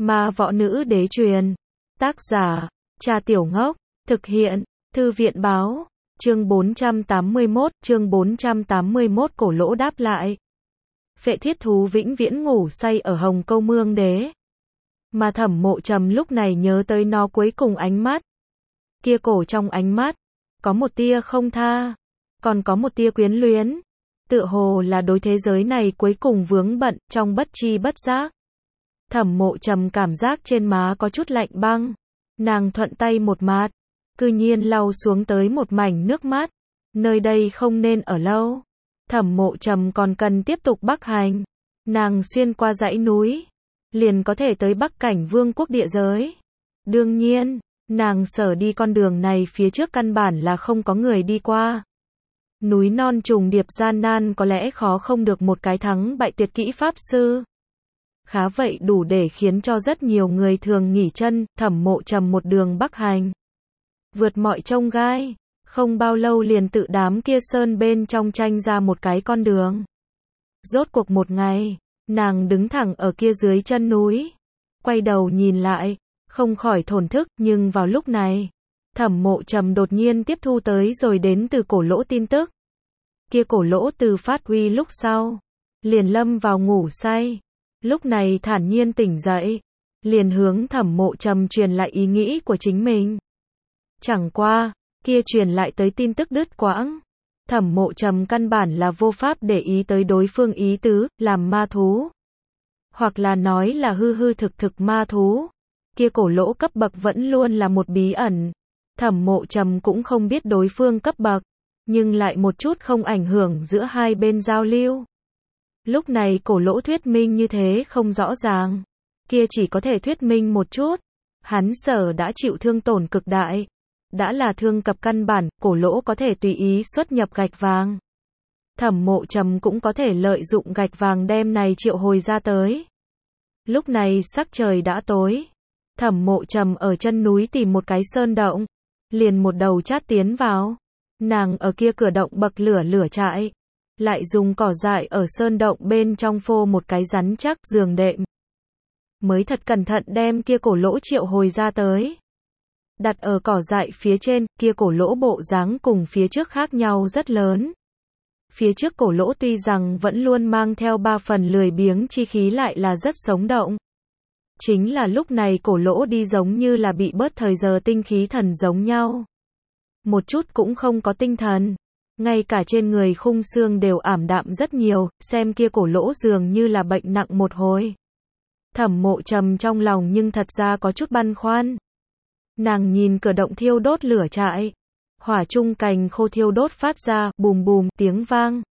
Ma võ nữ đế truyền. Tác giả, Trà Tiểu Ngốc. Thực hiện, Thư viện báo. Chương 481, Cổ Lỗ đáp lại. Phệ thiết thú vĩnh viễn ngủ say ở Hồng Câu Mương Đế. Mà Thẩm Mộ Trầm lúc này nhớ tới nó cuối cùng ánh mắt. Kia cổ trong ánh mắt, có một tia không tha, còn có một tia quyến luyến. Tựa hồ là đối thế giới này cuối cùng vướng bận, trong bất chi bất giác. Thẩm Mộ Trầm cảm giác trên má có chút lạnh băng. Nàng thuận tay một mát, cư nhiên lau xuống tới một mảnh nước mắt. Nơi đây không nên ở lâu. Thẩm Mộ Trầm còn cần tiếp tục bắc hành. Nàng xuyên qua dãy núi, liền có thể tới Bắc Cảnh Vương quốc địa giới. Đương nhiên, nàng sở đi con đường này phía trước căn bản là không có người đi qua. Núi non trùng điệp gian nan có lẽ khó không được một cái thắng bại tuyệt kỹ pháp sư. Khá vậy đủ để khiến cho rất nhiều người thường nghỉ chân. Thẩm Mộ Trầm một đường bắc hành, vượt mọi chông gai, không bao lâu liền tự đám kia sơn bên trong tranh ra một cái con đường. Rốt cuộc một ngày, nàng đứng thẳng ở kia dưới chân núi, quay đầu nhìn lại, không khỏi thổn thức. Nhưng vào lúc này, Thẩm Mộ Trầm đột nhiên tiếp thu tới rồi đến từ Cổ Lỗ tin tức. Kia Cổ Lỗ từ phát huy lúc sau, liền lâm vào ngủ say. Lúc này thản nhiên tỉnh dậy, liền hướng Thẩm Mộ Trầm truyền lại ý nghĩ của chính mình. Chẳng qua, kia truyền lại tới tin tức đứt quãng. Thẩm Mộ Trầm căn bản là vô pháp để ý tới đối phương ý tứ, làm ma thú. Hoặc là nói là hư hư thực thực ma thú. Kia Cổ Lỗ cấp bậc vẫn luôn là một bí ẩn. Thẩm Mộ Trầm cũng không biết đối phương cấp bậc, nhưng lại một chút không ảnh hưởng giữa hai bên giao lưu. Lúc này Cổ Lỗ thuyết minh như thế không rõ ràng. Kia chỉ có thể thuyết minh một chút. Hắn sở đã chịu thương tổn cực đại. Đã là thương cập căn bản, Cổ Lỗ có thể tùy ý xuất nhập gạch vàng. Thẩm Mộ Trầm cũng có thể lợi dụng gạch vàng đem này triệu hồi ra tới. Lúc này sắc trời đã tối. Thẩm Mộ Trầm ở chân núi tìm một cái sơn động, liền một đầu chát tiến vào. Nàng ở kia cửa động bậc lửa trại, lại dùng cỏ dại ở sơn động bên trong phô một cái rắn chắc giường đệm. Mới thật cẩn thận đem kia Cổ Lỗ triệu hồi ra tới. Đặt ở cỏ dại phía trên, kia Cổ Lỗ bộ dáng cùng phía trước khác nhau rất lớn. Phía trước Cổ Lỗ tuy rằng vẫn luôn mang theo 3 phần lười biếng chi khí lại là rất sống động. Chính là lúc này Cổ Lỗ đi giống như là bị bớt thời giờ tinh khí thần giống nhau. Một chút cũng không có tinh thần. Ngay cả trên người khung xương đều ảm đạm rất nhiều, xem kia Cổ Lỗ dường như là bệnh nặng một hồi. Thẩm Mộ Trầm trong lòng nhưng thật ra có chút băn khoăn. Nàng nhìn cửa động thiêu đốt lửa trại. Hỏa chung cành khô thiêu đốt phát ra bùm bùm tiếng vang.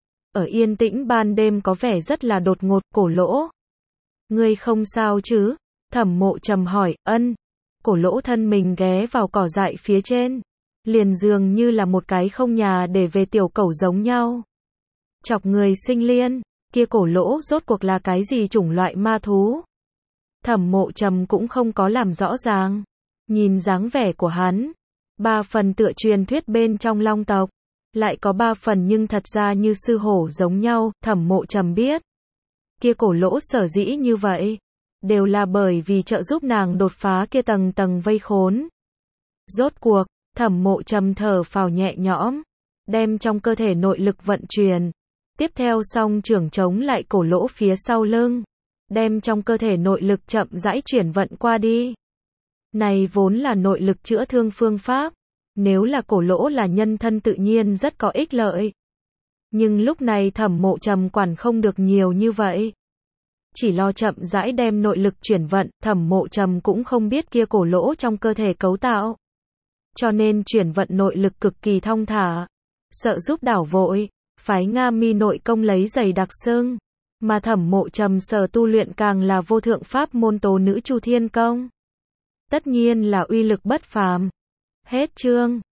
Ở yên tĩnh ban đêm có vẻ rất là đột ngột. Cổ Lỗ, ngươi không sao chứ? Thẩm Mộ Trầm hỏi. Ân. Cổ Lỗ thân mình ghé vào cỏ dại phía trên, liền dường như là một cái không nhà để về tiểu cẩu giống nhau. Chọc người sinh liên. Kia Cổ Lỗ rốt cuộc là cái gì chủng loại ma thú? Thẩm Mộ Trầm cũng không có làm rõ ràng. Nhìn dáng vẻ của hắn, 3 phần tựa truyền thuyết bên trong long tộc, lại có 3 phần nhưng thật ra như sư hổ giống nhau. Thẩm Mộ Trầm biết, kia Cổ Lỗ sở dĩ như vậy, đều là bởi vì trợ giúp nàng đột phá kia tầng tầng vây khốn. Rốt cuộc, Thẩm Mộ Trầm thở phào nhẹ nhõm, đem trong cơ thể nội lực vận chuyển. Tiếp theo song trưởng chống lại Cổ Lỗ phía sau lưng, đem trong cơ thể nội lực chậm rãi chuyển vận qua đi. Này vốn là nội lực chữa thương phương pháp. Nếu là Cổ Lỗ là nhân thân tự nhiên rất có ích lợi. Nhưng lúc này Thẩm Mộ Trầm quản không được nhiều như vậy. Chỉ lo chậm rãi đem nội lực chuyển vận. Thẩm Mộ Trầm cũng không biết kia Cổ Lỗ trong cơ thể cấu tạo, cho nên chuyển vận nội lực cực kỳ thong thả. Sợ giúp đảo vội, phái Nga Mi nội công lấy dày đặc xương. Mà Thẩm Mộ Trầm sở tu luyện càng là vô thượng pháp môn Tố Nữ Chu Thiên Công. Tất nhiên là uy lực bất phàm. Hết chương.